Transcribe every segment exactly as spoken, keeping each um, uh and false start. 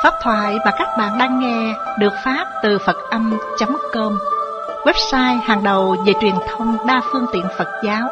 Pháp thoại mà các bạn đang nghe được phát từ Phật âm chấm com, website hàng đầu về truyền thông đa phương tiện Phật giáo.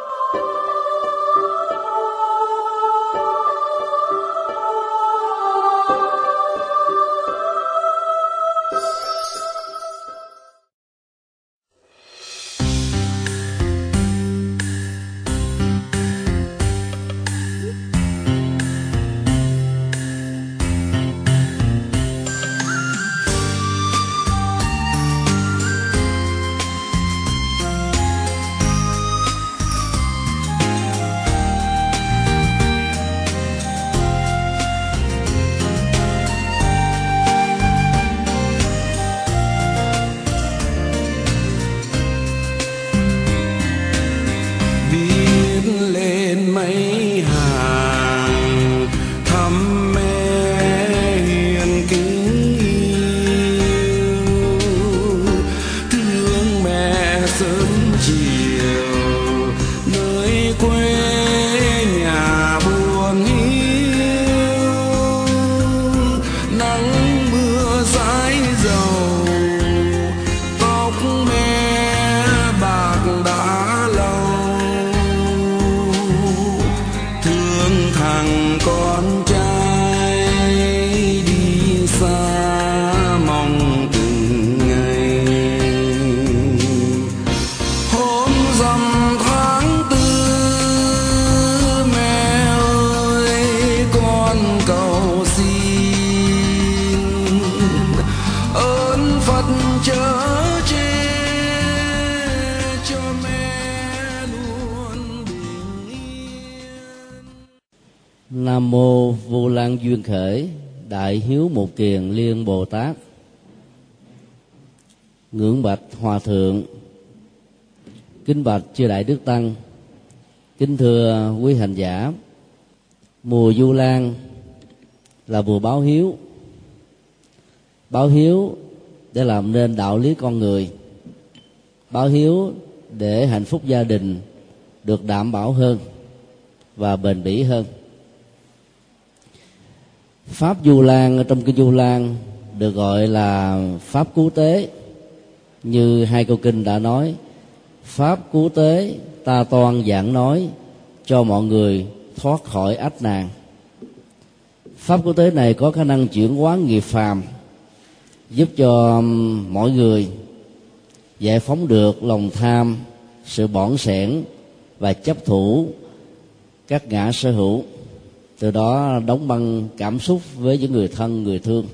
Nam mô Vô Lan Duyên Khởi Đại Hiếu Một Kiền Liên Bồ Tát. Ngưỡng bạch Hòa Thượng, kính bạch chư Đại Đức Tăng, kính thưa quý hành giả. Mùa Vu Lan là mùa báo hiếu, báo hiếu để làm nên đạo lý con người, báo hiếu để hạnh phúc gia đình được đảm bảo hơn và bền bỉ hơn. Pháp Vu Lan trong kinh Vu Lan được gọi là pháp cứu tế, như hai câu kinh đã nói: pháp cứu tế ta toan giảng nói, cho mọi người thoát khỏi ách nạn. Pháp cứu tế này có khả năng chuyển hóa nghiệp phàm, giúp cho mọi người giải phóng được lòng tham, sự bỏng sẻn và chấp thủ các ngã sở hữu, từ đó đóng băng cảm xúc với những người thân, người thương.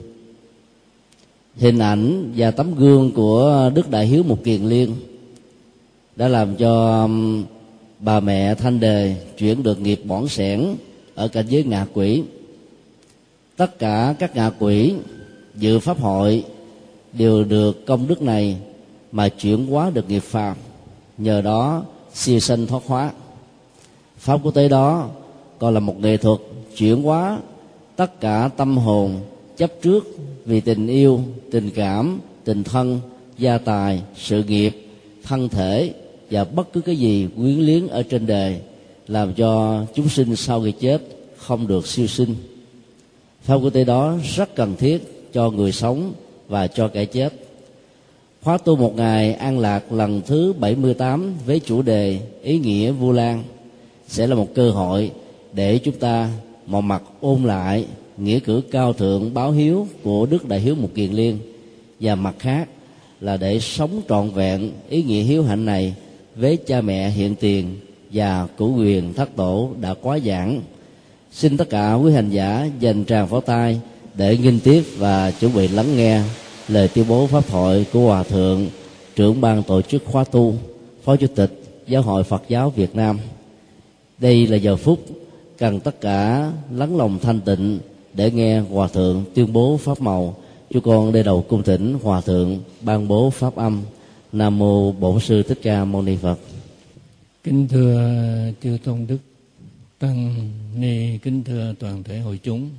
Hình ảnh và tấm gương của Đức Đại Hiếu Một Kiền Liên đã làm cho bà mẹ Thanh Đề chuyển được nghiệp bỏng sẻn ở cảnh giới ngạ quỷ. Tất cả các ngạ quỷ dự pháp hội đều được công đức này mà chuyển hóa được nghiệp phàm, nhờ đó siêu sanh thoát hóa. Pháp quốc tế đó còn là một nghệ thuật chuyển hóa tất cả tâm hồn chấp trước vì tình yêu, tình cảm, tình thân, gia tài, sự nghiệp, thân thể và bất cứ cái gì quyến luyến ở trên đời, làm cho chúng sinh sau khi chết không được siêu sinh. Pháp quốc tế đó rất cần thiết cho người sống và cho kẻ chết. Khóa tu một ngày an lạc lần thứ bảy mươi tám với chủ đề ý nghĩa Vu Lan sẽ là một cơ hội để chúng ta một mặt ôn lại nghĩa cử cao thượng báo hiếu của Đức Đại Hiếu Một Kiền Liên, và mặt khác là để sống trọn vẹn ý nghĩa hiếu hạnh này với cha mẹ hiện tiền và cửu quyền thất tổ đã quá giảng. Xin tất cả quý hành giả dành tràng pháo tay để nghinh tiếp và chuẩn bị lắng nghe lời tuyên bố pháp thoại của Hòa Thượng, trưởng ban tổ chức khóa tu, Phó Chủ tịch Giáo hội Phật giáo Việt Nam. Đây là giờ phút cần tất cả lắng lòng thanh tịnh để nghe Hòa Thượng tuyên bố pháp màu. Chúng con đây đầu cung thỉnh Hòa Thượng ban bố pháp âm. Nam mô Bổn Sư Thích Ca Mâu Ni Phật. Kính thưa chư tôn đức tăng ni, kính thưa toàn thể hội chúng.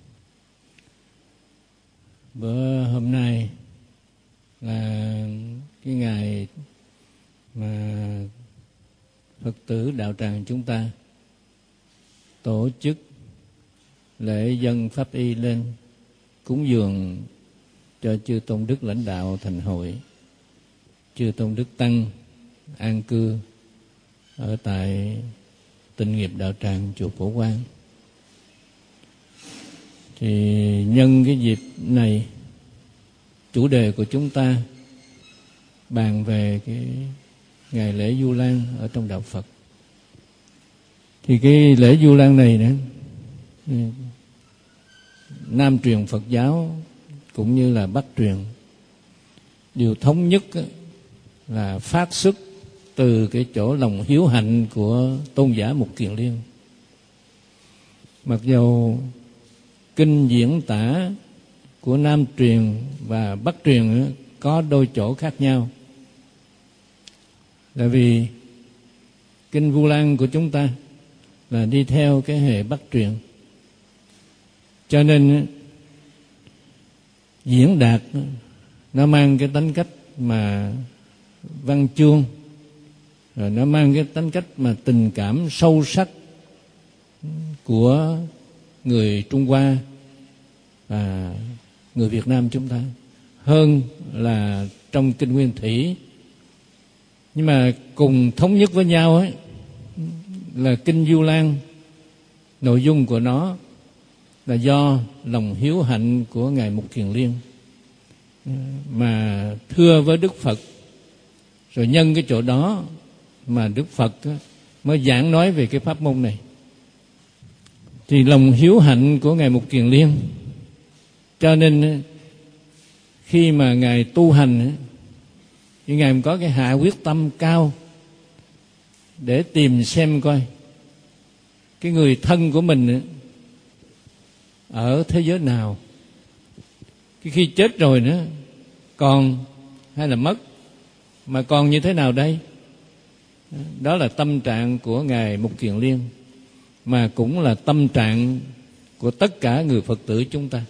Bữa hôm nay là cái ngày mà Phật tử đạo tràng chúng ta tổ chức lễ dâng pháp y lên cúng dường cho chư tôn đức lãnh đạo thành hội, chư tôn đức tăng an cư ở tại Tịnh Nghiệp Đạo Tràng chùa Phổ Quang. Thì nhân cái dịp này, chủ đề của chúng ta bàn về cái ngày lễ Vu Lan ở trong đạo Phật. Thì cái lễ Vu Lan này nữa, Nam truyền Phật giáo cũng như là Bắc truyền đều thống nhất là phát xuất từ cái chỗ lòng hiếu hạnh của tôn giả Mục Kiền Liên. Mặc dầu kinh diễn tả của Nam truyền và Bắc truyền có đôi chỗ khác nhau, là vì kinh Vu Lan của chúng ta là đi theo cái hệ Bắc truyền, cho nên diễn đạt nó mang cái tính cách mà văn chương, rồi nó mang cái tính cách mà tình cảm sâu sắc của người Trung Hoa và người Việt Nam chúng ta hơn là trong kinh Nguyên Thủy. Nhưng mà cùng thống nhất với nhau ấy là kinh Vu Lan, nội dung của nó là do lòng hiếu hạnh của ngài Mục Kiền Liên mà thưa với Đức Phật, rồi nhân cái chỗ đó mà Đức Phật mới giảng nói về cái pháp môn này. Thì lòng hiếu hạnh của ngài Mục Kiền Liên, cho nên khi mà ngài tu hành thì ngài có cái hạ quyết tâm cao để tìm xem coi cái người thân của mình ở thế giới nào, cái khi chết rồi nữa còn hay là mất, mà còn như thế nào đây. Đó là tâm trạng của ngài Mục Kiền Liên, mà cũng là tâm trạng của tất cả người Phật tử chúng ta.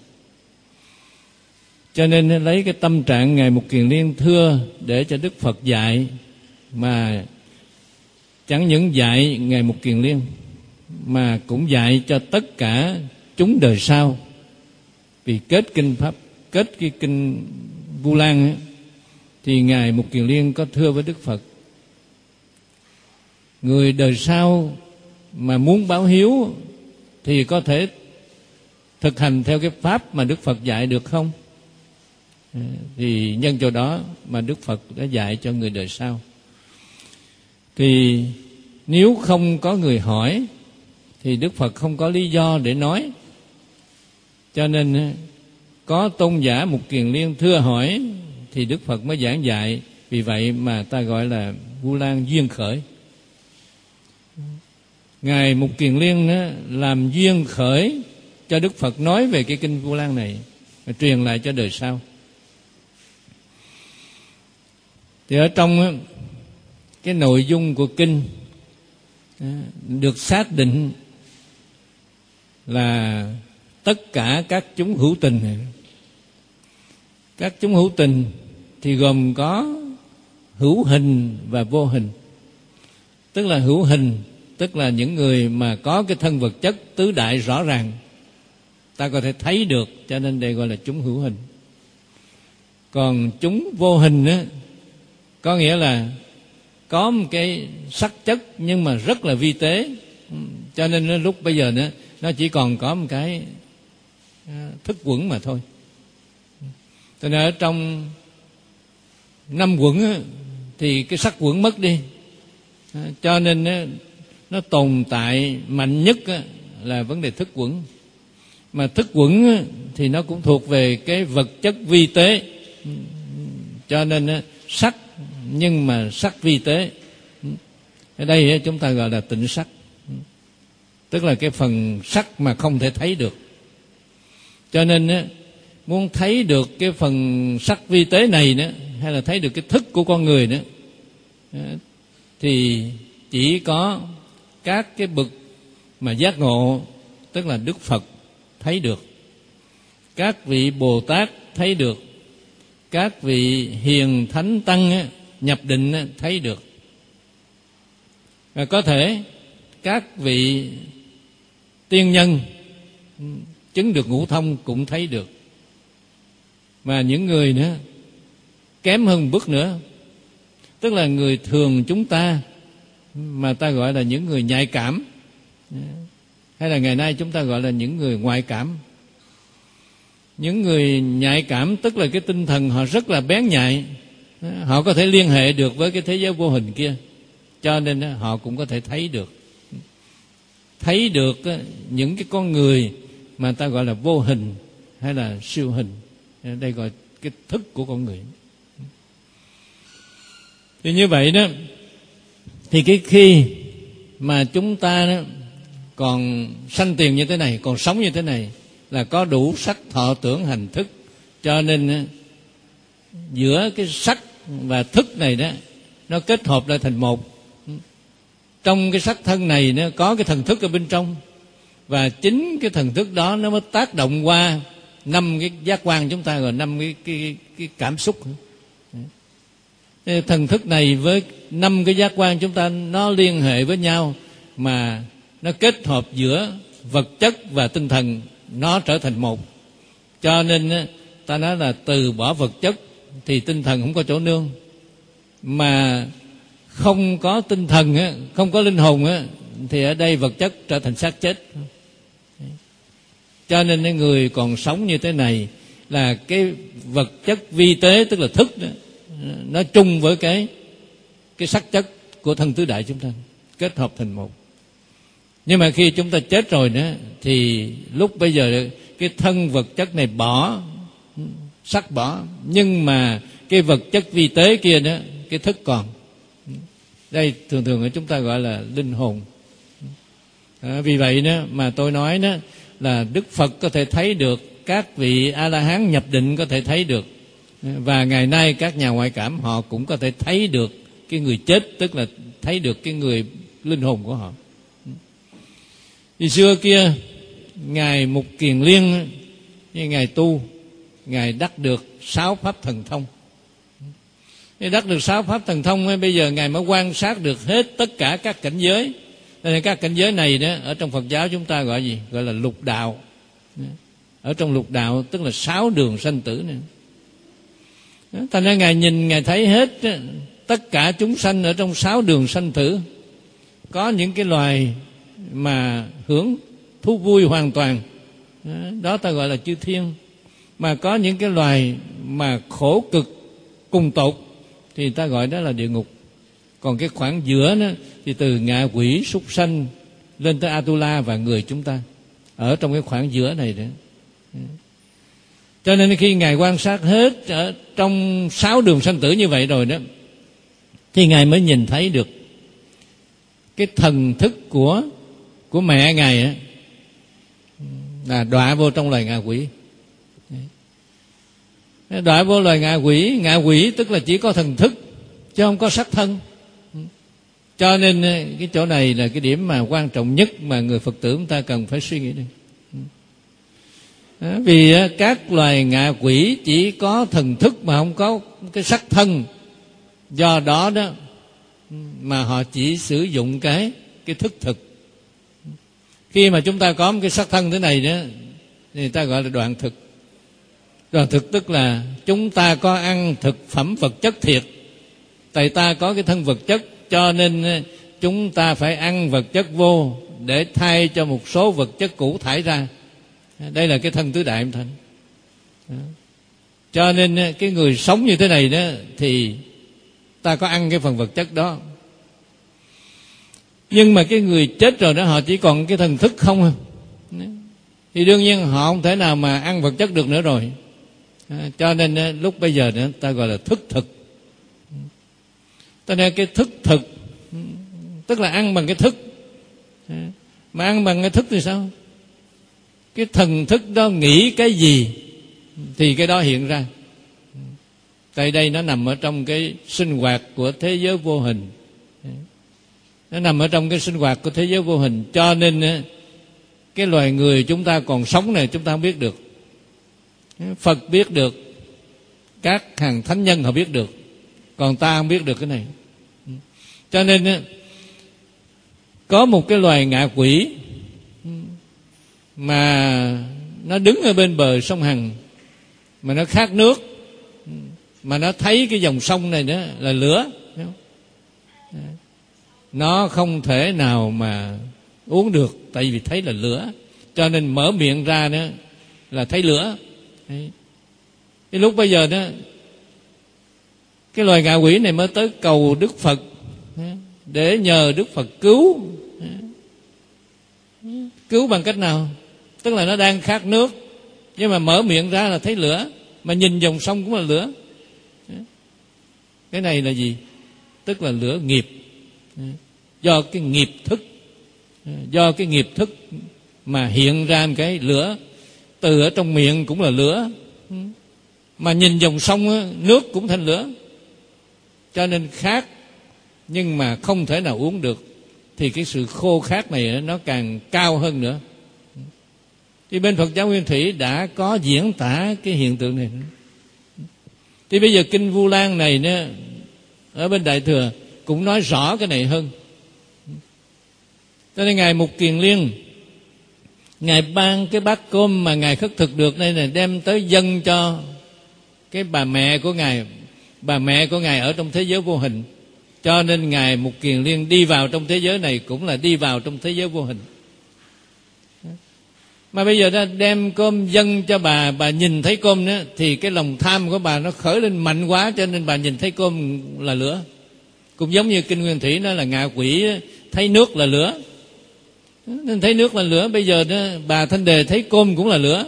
Cho nên lấy cái tâm trạng ngài Mục Kiền Liên thưa để cho Đức Phật dạy, mà chẳng những dạy ngài Mục Kiền Liên mà cũng dạy cho tất cả chúng đời sau. Vì kết kinh pháp, kết cái kinh Vu Lan ấy, thì ngài Mục Kiền Liên có thưa với Đức Phật: người đời sau mà muốn báo hiếu thì có thể thực hành theo cái pháp mà Đức Phật dạy được không? Thì nhân chỗ đó mà Đức Phật đã dạy cho người đời sau. Thì nếu không có người hỏi thì Đức Phật không có lý do để nói. Cho nên có tôn giả Mục Kiền Liên thưa hỏi thì Đức Phật mới giảng dạy. Vì vậy mà ta gọi là Vu Lan duyên khởi. Ngài Mục Kiền Liên làm duyên khởi cho Đức Phật nói về cái kinh Vu Lan này, và truyền lại cho đời sau. Thì ở trong cái nội dung của kinh được xác định là tất cả các chúng hữu tình. Các chúng hữu tình thì gồm có hữu hình và vô hình. Tức là hữu hình, tức là những người mà có cái thân vật chất tứ đại rõ ràng, ta có thể thấy được, cho nên đây gọi là chúng hữu hình. Còn chúng vô hình á, có nghĩa là có một cái sắc chất nhưng mà rất là vi tế, cho nên lúc bây giờ nữa nó chỉ còn có một cái thức quẩn mà thôi. Cho nên ở trong năm quẩn á, thì cái sắc quẩn mất đi, cho nên á, nó tồn tại mạnh nhất á, là vấn đề thức quẩn. Mà thức quẩn á, thì nó cũng thuộc về cái vật chất vi tế, cho nên á, sắc nhưng mà sắc vi tế. Ở đây chúng ta gọi là tịnh sắc, tức là cái phần sắc mà không thể thấy được. Cho nên muốn thấy được cái phần sắc vi tế này nữa, hay là thấy được cái thức của con người nữa, thì chỉ có các cái bậc mà giác ngộ, tức là Đức Phật thấy được, các vị Bồ Tát thấy được, các vị hiền thánh tăng nhập định thấy được, và có thể các vị tiên nhân chứng được ngũ thông cũng thấy được. Mà những người nữa kém hơn bước nữa, tức là người thường chúng ta mà ta gọi là những người nhạy cảm, hay là ngày nay chúng ta gọi là những người ngoại cảm. Những người nhạy cảm tức là cái tinh thần họ rất là bén nhạy, họ có thể liên hệ được với cái thế giới vô hình kia, cho nên họ cũng có thể thấy được thấy được những cái con người mà ta gọi là vô hình hay là siêu hình. Đây gọi cái thức của con người. Thì như vậy đó, thì cái khi mà chúng ta đó còn sanh tiền như thế này, còn sống như thế này, là có đủ sắc thọ tưởng hành thức, cho nên giữa cái sắc và thức này đó, nó kết hợp lại thành một. Trong cái sắc thân này nó có cái thần thức ở bên trong, và chính cái thần thức đó nó mới tác động qua năm cái giác quan chúng ta, rồi năm cái, cái, cái cảm xúc. Thần thức này với năm cái giác quan chúng ta nó liên hệ với nhau, mà nó kết hợp giữa vật chất và tinh thần, nó trở thành một. Cho nên ta nói là từ bỏ vật chất thì tinh thần không có chỗ nương, mà không có tinh thần, không có linh hồn, thì ở đây vật chất trở thành xác chết. Cho nên người còn sống như thế này là cái vật chất vi tế, tức là thức đó, nó chung với cái cái sắc chất của thân tứ đại chúng ta, kết hợp thành một. Nhưng mà khi chúng ta chết rồi đó, thì lúc bây giờ cái thân vật chất này bỏ, sắc bỏ, nhưng mà cái vật chất vi tế kia đó, cái thức còn. Đây thường thường chúng ta gọi là linh hồn. À, vì vậy đó mà tôi nói đó là Đức Phật có thể thấy được, các vị A-la-hán nhập định có thể thấy được, và ngày nay các nhà ngoại cảm họ cũng có thể thấy được cái người chết, tức là thấy được cái người linh hồn của họ. Thì xưa kia ngài Mục Kiền Liên, ngài tu, ngài đắc được sáu pháp thần thông. Đắc được sáu pháp thần thông, bây giờ ngài mới quan sát được hết tất cả các cảnh giới. Nên các cảnh giới này đó, ở trong Phật giáo chúng ta gọi gì? Gọi là lục đạo. Ở trong lục đạo tức là sáu đường sanh tử này. Thành ra ngài nhìn, ngài thấy hết tất cả chúng sanh ở trong sáu đường sanh tử. Có những cái loài mà hưởng thú vui hoàn toàn, đó ta gọi là chư thiên. Mà có những cái loài mà khổ cực cùng tột thì ta gọi đó là địa ngục. Còn cái khoảng giữa đó thì từ ngạ quỷ, súc sanh lên tới Atula và người chúng ta, ở trong cái khoảng giữa này đó. Cho nên khi ngài quan sát hết ở trong sáu đường sanh tử như vậy rồi đó, thì ngài mới nhìn thấy được cái thần thức của của mẹ ngài á, là đọa vô trong loài ngạ quỷ. Đọa vô loài ngạ quỷ. Ngạ quỷ tức là chỉ có thần thức chứ không có sắc thân. Cho nên cái chỗ này là cái điểm mà quan trọng nhất mà người Phật tử chúng ta cần phải suy nghĩ đi. Vì các loài ngạ quỷ chỉ có thần thức mà không có cái sắc thân, do đó đó mà họ chỉ sử dụng cái cái thức thực. Khi mà chúng ta có một cái sắc thân thế này đó, thì ta gọi là đoạn thực. Đoạn thực tức là chúng ta có ăn thực phẩm vật chất thiệt. Tại ta có cái thân vật chất, cho nên chúng ta phải ăn vật chất vô để thay cho một số vật chất cũ thải ra. Đây là cái thân tứ đại âm thanh. Cho nên cái người sống như thế này đó, thì ta có ăn cái phần vật chất đó. Nhưng mà cái người chết rồi đó, họ chỉ còn cái thần thức không à. Thì đương nhiên họ không thể nào mà ăn vật chất được nữa rồi. Cho nên lúc bây giờ nữa ta gọi là thức thực. Cho nên cái thức thực tức là ăn bằng cái thức. Mà ăn bằng cái thức thì sao? Cái thần thức đó nghĩ cái gì thì cái đó hiện ra. Tại đây nó nằm ở trong cái sinh hoạt của thế giới vô hình. Nó nằm ở trong cái sinh hoạt của thế giới vô hình. Cho nên cái loài người chúng ta còn sống này chúng ta không biết được. Phật biết được, các hàng thánh nhân họ biết được, còn ta không biết được cái này. Cho nên có một cái loài ngạ quỷ mà nó đứng ở bên bờ sông Hằng, mà nó khát nước, mà nó thấy cái dòng sông này nữa là lửa, nó không thể nào mà uống được, tại vì thấy là lửa, cho nên mở miệng ra nữa là thấy lửa. Đấy. Cái lúc bây giờ đó, cái loài ngạ quỷ này mới tới cầu Đức Phật để nhờ Đức Phật cứu. Cứu bằng cách nào? Tức là nó đang khát nước, nhưng mà mở miệng ra là thấy lửa, mà nhìn dòng sông cũng là lửa. Cái này là gì? Tức là lửa nghiệp, do cái nghiệp thức, do cái nghiệp thức mà hiện ra một cái lửa. Từ ở trong miệng cũng là lửa, mà nhìn dòng sông nước cũng thành lửa, cho nên khát nhưng mà không thể nào uống được, thì cái sự khô khát này nó càng cao hơn nữa. Thì bên Phật giáo Nguyên Thủy đã có diễn tả cái hiện tượng này. Thì bây giờ kinh Vu Lan này nữa, ở bên Đại Thừa cũng nói rõ cái này hơn. Cho nên Ngài Mục Kiền Liên, Ngài ban cái bát cơm mà Ngài khất thực được đây này, đem tới dâng cho cái bà mẹ của Ngài. Bà mẹ của Ngài ở trong thế giới vô hình, cho nên Ngài Mục Kiền Liên đi vào trong thế giới này cũng là đi vào trong thế giới vô hình. Mà bây giờ đó đem cơm dâng cho bà, bà nhìn thấy cơm đó, thì cái lòng tham của bà nó khởi lên mạnh quá, cho nên bà nhìn thấy cơm là lửa. Cũng giống như kinh Nguyên Thủy nói là ngạ quỷ thấy nước là lửa, nên thấy nước là lửa. Bây giờ đó bà Thanh Đề thấy cơm cũng là lửa.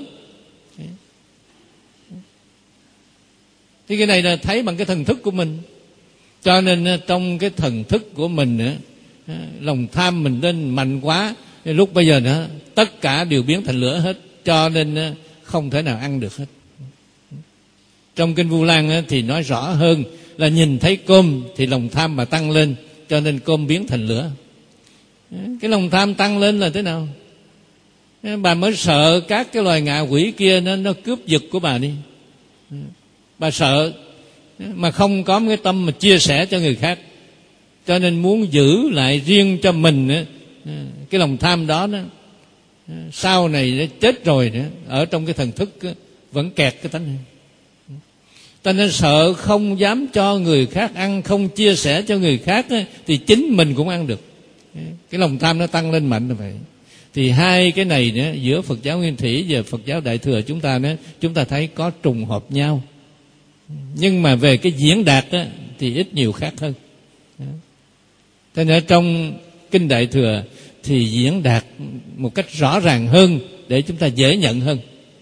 Thì cái này là thấy bằng cái thần thức của mình. Cho nên trong cái thần thức của mình nữa, lòng tham mình lên mạnh quá, lúc bây giờ nữa tất cả đều biến thành lửa hết, cho nên không thể nào ăn được hết. Trong kinh Vu Lan thì nói rõ hơn là nhìn thấy cơm thì lòng tham mà tăng lên, cho nên cơm biến thành lửa. Cái lòng tham tăng lên là thế nào? Bà mới sợ các cái loài ngạ quỷ kia nó, nó cướp giật của bà đi. Bà sợ mà không có cái tâm mà chia sẻ cho người khác, cho nên muốn giữ lại riêng cho mình. Cái lòng tham đó, đó sau này nó chết rồi nữa, ở trong cái thần thức vẫn kẹt cái tánh này. Ta nên sợ không dám cho người khác ăn, không chia sẻ cho người khác, thì chính mình cũng ăn được. Cái lòng tham nó tăng lên mạnh như vậy. Thì hai cái này nữa, giữa Phật giáo Nguyên Thủy và Phật giáo Đại Thừa chúng ta nữa, chúng ta thấy có trùng hợp nhau, nhưng mà về cái diễn đạt đó, thì ít nhiều khác hơn. Thế nên trong kinh Đại Thừa thì diễn đạt một cách rõ ràng hơn để chúng ta dễ nhận hơn.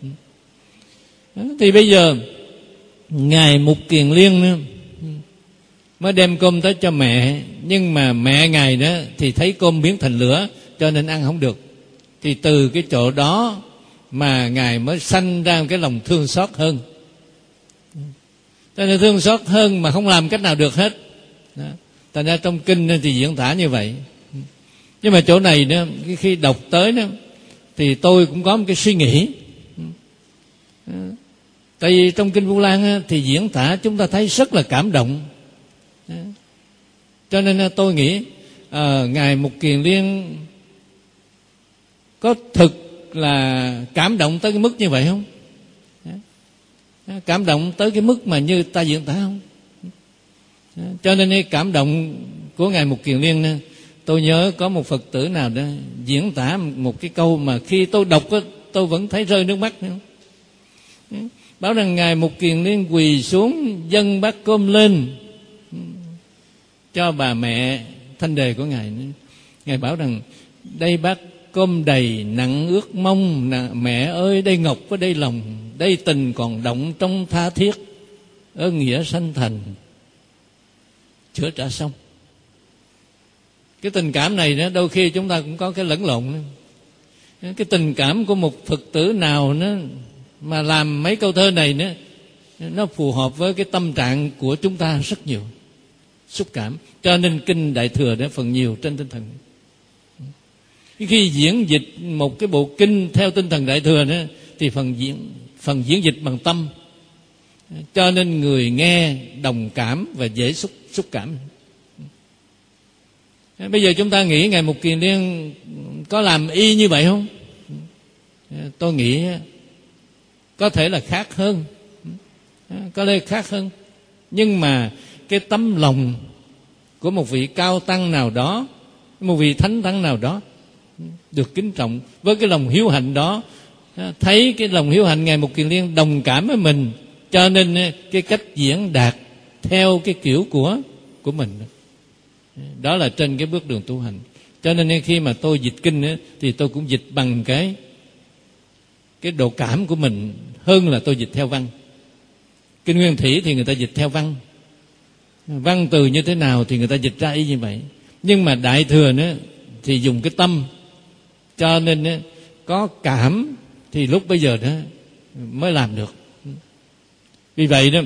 Thì bây giờ Ngài Mục Kiền Liên nữa, mới đem cơm tới cho mẹ, nhưng mà mẹ Ngài đó thì thấy cơm biến thành lửa, cho nên ăn không được. Thì từ cái chỗ đó mà Ngài mới sanh ra cái lòng thương xót hơn. Cho nên thương xót hơn mà không làm cách nào được hết. Thành ra trong kinh thì diễn tả như vậy. Nhưng mà chỗ này nữa, khi đọc tới đó, thì tôi cũng có một cái suy nghĩ. Tại vì trong kinh Vu Lan thì diễn tả chúng ta thấy rất là cảm động. Cho nên tôi nghĩ à, Ngài Mục Kiền Liên có thực là cảm động tới cái mức như vậy không? Cảm động tới cái mức mà như ta diễn tả không? Cho nên cái cảm động của Ngài Mục Kiền Liên, tôi nhớ có một Phật tử nào đó diễn tả một cái câu mà khi tôi đọc tôi vẫn thấy rơi nước mắt. Bảo rằng Ngài Mục Kiền Liên quỳ xuống dâng bát cơm lên cho bà mẹ Thanh Đề của Ngài. Ngài bảo rằng đây bát cơm đầy nặng ước mong, mẹ ơi đây ngọc có đây lòng, đây tình còn động trong tha thiết, ơn nghĩa sanh thành chữa trả xong. Cái tình cảm này đó, đôi khi chúng ta cũng có cái lẫn lộn. Cái tình cảm của một Phật tử nào nó mà làm mấy câu thơ này nữa, nó phù hợp với cái tâm trạng của chúng ta rất nhiều, xúc cảm. Cho nên kinh Đại Thừa đó phần nhiều trên tinh thần. Khi diễn dịch một cái bộ kinh theo tinh thần Đại Thừa đó, thì phần diễn phần diễn dịch bằng tâm, cho nên người nghe đồng cảm và dễ xúc xúc cảm. Bây giờ chúng ta nghĩ Ngài Mục Kiền Liên có làm y như vậy không? Tôi nghĩ có thể là khác hơn. có lẽ khác hơn. Nhưng mà cái tấm lòng của một vị cao tăng nào đó, một vị thánh tăng nào đó được kính trọng, với cái lòng hiếu hạnh đó, thấy cái lòng hiếu hạnh Ngài Mục Kiền Liên đồng cảm với mình, cho nên cái cách diễn đạt theo cái kiểu của của mình. Đó là trên cái bước đường tu hành. Cho nên khi mà tôi dịch kinh ấy, thì tôi cũng dịch bằng cái cái độ cảm của mình hơn là tôi dịch theo văn. Kinh Nguyên Thủy thì người ta dịch theo văn, văn từ như thế nào thì người ta dịch ra y như vậy. Nhưng mà Đại Thừa nữa thì dùng cái tâm, cho nên ấy, có cảm thì lúc bây giờ đó mới làm được. Vì vậy đó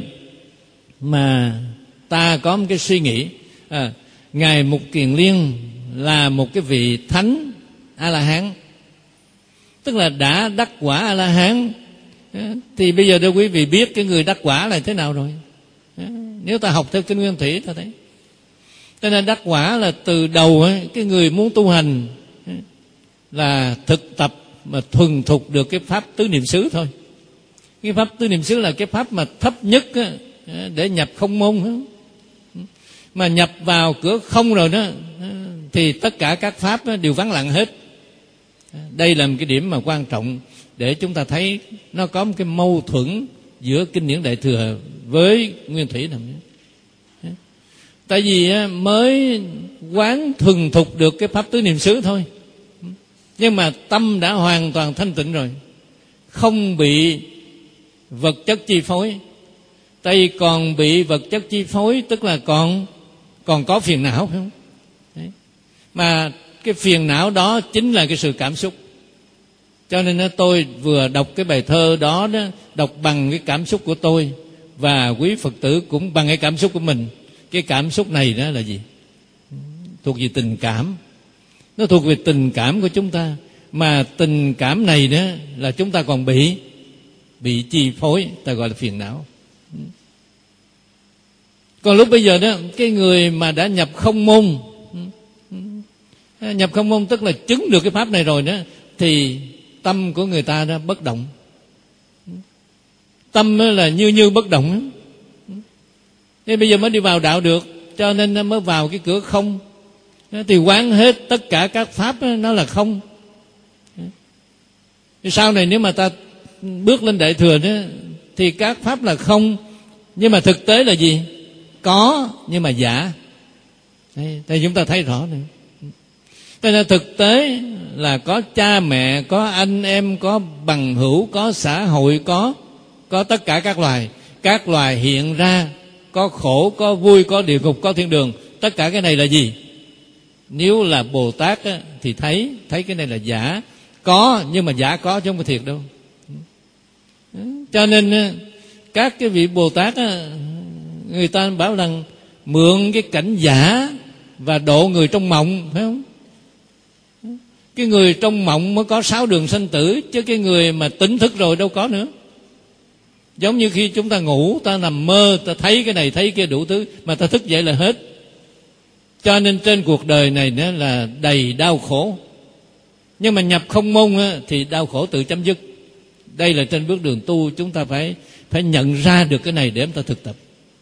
mà ta có một cái suy nghĩ, à, Ngài Mục Kiền Liên là một cái vị thánh A-la-hán, tức là đã đắc quả A-la-hán. Thì bây giờ đâu quý vị biết cái người đắc quả là thế nào rồi. Nếu ta học theo Kinh Nguyên Thủy ta thấy. Cho nên đắc quả là từ đầu ấy, cái người muốn tu hành là thực tập mà thuần thục được cái pháp tứ niệm xứ thôi. Cái pháp tứ niệm xứ là cái pháp mà thấp nhất á, để nhập không môn á. Mà nhập vào cửa không rồi đó thì tất cả các pháp đều vắng lặng hết. Đây là một cái điểm mà quan trọng để chúng ta thấy nó có một cái mâu thuẫn giữa kinh điển Đại Thừa với Nguyên Thủy nằm đó. Tại vì mới quán thuần thục được cái pháp tứ niệm xứ thôi, nhưng mà tâm đã hoàn toàn thanh tịnh rồi, không bị vật chất chi phối. Tại vì còn bị vật chất chi phối tức là còn còn có phiền não, phải không? Đấy. Mà cái phiền não đó chính là cái sự cảm xúc. Cho nên tôi vừa đọc cái bài thơ đó, đó đọc bằng cái cảm xúc của tôi, và quý Phật tử cũng bằng cái cảm xúc của mình. Cái cảm xúc này đó là gì? Thuộc về tình cảm. Nó thuộc về tình cảm của chúng ta. Mà tình cảm này đó là chúng ta còn bị bị chi phối, ta gọi là phiền não. Còn lúc bây giờ đó, cái người mà đã nhập không môn, nhập không môn tức là chứng được cái pháp này rồi đó, thì tâm của người ta đó bất động. Tâm là như như bất động. Thế bây giờ mới đi vào đạo được, cho nên mới vào cái cửa không. Thì quán hết tất cả các pháp đó, nó là không. Sau này nếu mà ta bước lên Đại Thừa đó, thì các pháp là không, nhưng mà thực tế là gì? Có nhưng mà giả. Đây chúng ta thấy rõ nữa. Cho nên thực tế là có cha mẹ, có anh em, có bằng hữu, có xã hội, có có tất cả các loài. Các loài hiện ra, có khổ, có vui, có địa ngục, có thiên đường. Tất cả cái này là gì? Nếu là Bồ Tát á, thì thấy thấy cái này là giả. Có nhưng mà giả có chứ không phải thiệt đâu. Cho nên các cái vị Bồ Tát á, người ta bảo rằng mượn cái cảnh giả và độ người trong mộng, phải không? Cái người trong mộng mới có sáu đường sanh tử, chứ cái người mà tỉnh thức rồi đâu có nữa. Giống như khi chúng ta ngủ, ta nằm mơ, ta thấy cái này thấy kia đủ thứ, mà ta thức dậy là hết. Cho nên trên cuộc đời này nó là đầy đau khổ. Nhưng mà nhập không môn á, thì đau khổ tự chấm dứt. Đây là trên bước đường tu, chúng ta phải phải nhận ra được cái này để chúng ta thực tập.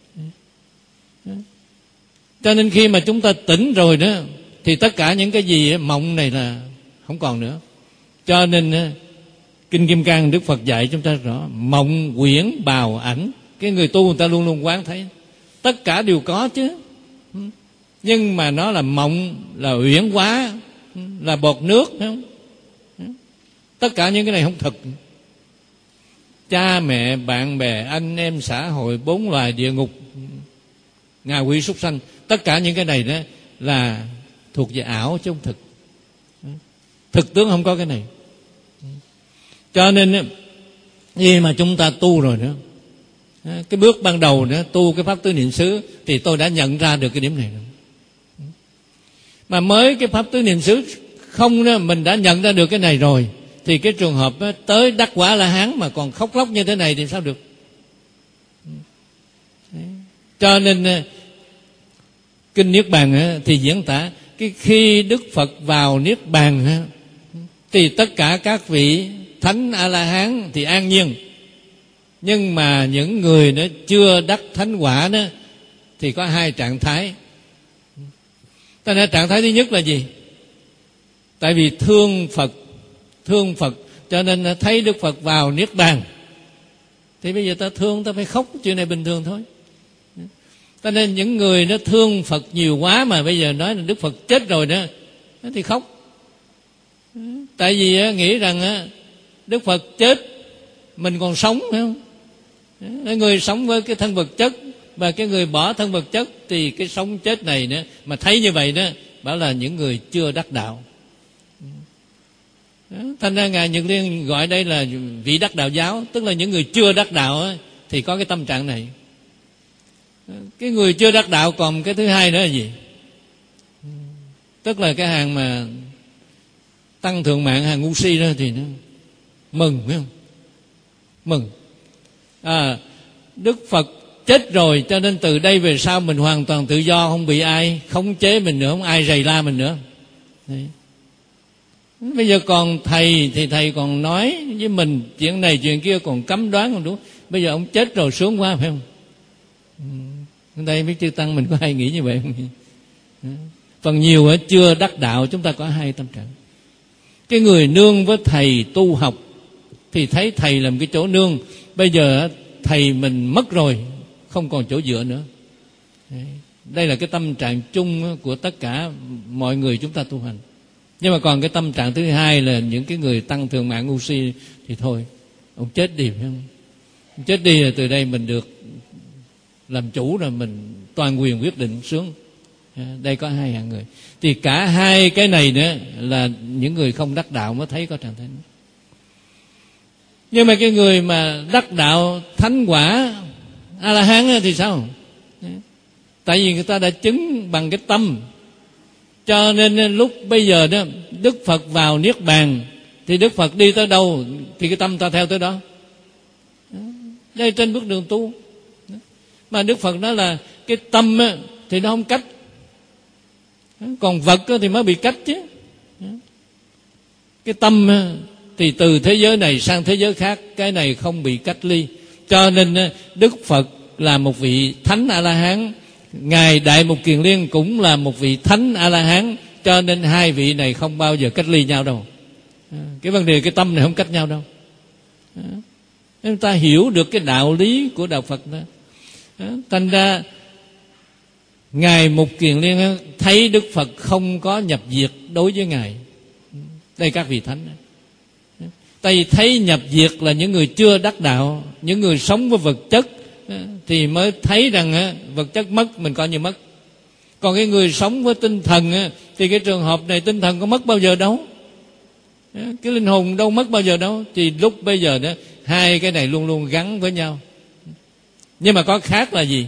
Cho nên khi mà chúng ta tỉnh rồi đó, thì tất cả những cái gì mộng này là không còn nữa. Cho nên Kinh Kim Cang Đức Phật dạy chúng ta rõ, mộng quyển bào ảnh. Cái người tu người ta luôn luôn quán thấy tất cả đều có chứ, nhưng mà nó là mộng, là uyển hóa, là bọt nước, phải không? Tất cả những cái này không thực. Cha mẹ, bạn bè, anh em, xã hội, bốn loài, địa ngục, ngạ quỷ, súc sanh, tất cả những cái này đó là thuộc về ảo chứ không thực. Thực tướng không có cái này. Cho nên khi mà chúng ta tu rồi nữa, cái bước ban đầu nữa tu cái pháp tứ niệm xứ, thì tôi đã nhận ra được cái điểm này rồi. Mà mới cái pháp tứ niệm xứ không đó, mình đã nhận ra được cái này rồi, thì cái trường hợp đó, tới đắc quả La Hán mà còn khóc lóc như thế này thì sao được? Cho nên Kinh Niết Bàn thì diễn tả cái khi Đức Phật vào Niết Bàn thì tất cả các vị Thánh A-la-hán thì an nhiên. Nhưng mà những người nó chưa đắc thánh quả đó thì có hai trạng thái. Cho nên trạng thái thứ nhất là gì? Tại vì thương Phật, thương Phật cho nên thấy Đức Phật vào Niết Bàn, thì bây giờ ta thương, ta phải khóc, chuyện này bình thường thôi. Cho nên những người nó thương Phật nhiều quá mà bây giờ nói là Đức Phật chết rồi đó thì khóc. Tại vì nghĩ rằng Đức Phật chết mình còn sống, phải không? Người sống với cái thân vật chất và cái người bỏ thân vật chất thì cái sống chết này nữa mà thấy như vậy đó, bảo là những người chưa đắc đạo. Thành ra Ngài Nhật Liên gọi đây là vị đắc đạo giáo, tức là những người chưa đắc đạo ấy, thì có cái tâm trạng này. Cái người chưa đắc đạo còn cái thứ hai nữa là gì? Tức là cái hàng mà tăng thượng mạng, hàng ngu si đó thì nó mừng, phải không? Mừng. À, Đức Phật chết rồi cho nên từ đây về sau mình hoàn toàn tự do, không bị ai khống chế mình nữa, không ai rầy la mình nữa. Đấy. Bây giờ còn thầy thì thầy còn nói với mình chuyện này chuyện kia, còn cấm đoán còn đúng. Bây giờ ông chết rồi sướng quá, phải không? Ừ. Đây biết chư tăng mình có hay nghĩ như vậy không? Phần nhiều ở chưa đắc đạo chúng ta có hai tâm trạng. Cái người nương với thầy tu học thì thấy thầy làm cái chỗ nương. Bây giờ thầy mình mất rồi, không còn chỗ dựa nữa. Đây là cái tâm trạng chung của tất cả mọi người chúng ta tu hành. Nhưng mà còn cái tâm trạng thứ hai là những cái người tăng thượng mạng ngu si thì thôi, ông chết đi, phải không? Ông chết đi rồi từ đây mình được làm chủ rồi, mình toàn quyền quyết định, sướng. Đây có hai hạng người. Thì cả hai cái này nữa là những người không đắc đạo mới thấy có trạng thái. Nhưng mà cái người mà đắc đạo thánh quả A-la-hán thì sao? Tại vì người ta đã chứng bằng cái tâm, cho nên lúc bây giờ đó Đức Phật vào Niết Bàn thì Đức Phật đi tới đâu thì cái tâm ta theo tới đó. Đây trên bước đường tu. Mà Đức Phật nói là cái tâm thì nó không cách, còn vật thì mới bị cách chứ. Cái tâm thì từ thế giới này sang thế giới khác, cái này không bị cách ly. Cho nên Đức Phật là một vị thánh A-la-hán, Ngài Đại Mục Kiền Liên cũng là một vị thánh A-la-hán, cho nên hai vị này không bao giờ cách ly nhau đâu. Cái vấn đề cái tâm này không cách nhau đâu. Chúng ta hiểu được cái đạo lý của đạo Phật đó. Thành ra Ngài Mục Kiền Liên thấy Đức Phật không có nhập diệt đối với Ngài. Đây các vị thánh. Tại vì thấy nhập diệt là những người chưa đắc đạo, những người sống với vật chất thì mới thấy rằng vật chất mất mình coi như mất. Còn cái người sống với tinh thần thì cái trường hợp này tinh thần có mất bao giờ đâu, cái linh hồn đâu mất bao giờ đâu. Thì lúc bây giờ đó hai cái này luôn luôn gắn với nhau. Nhưng mà có khác là gì?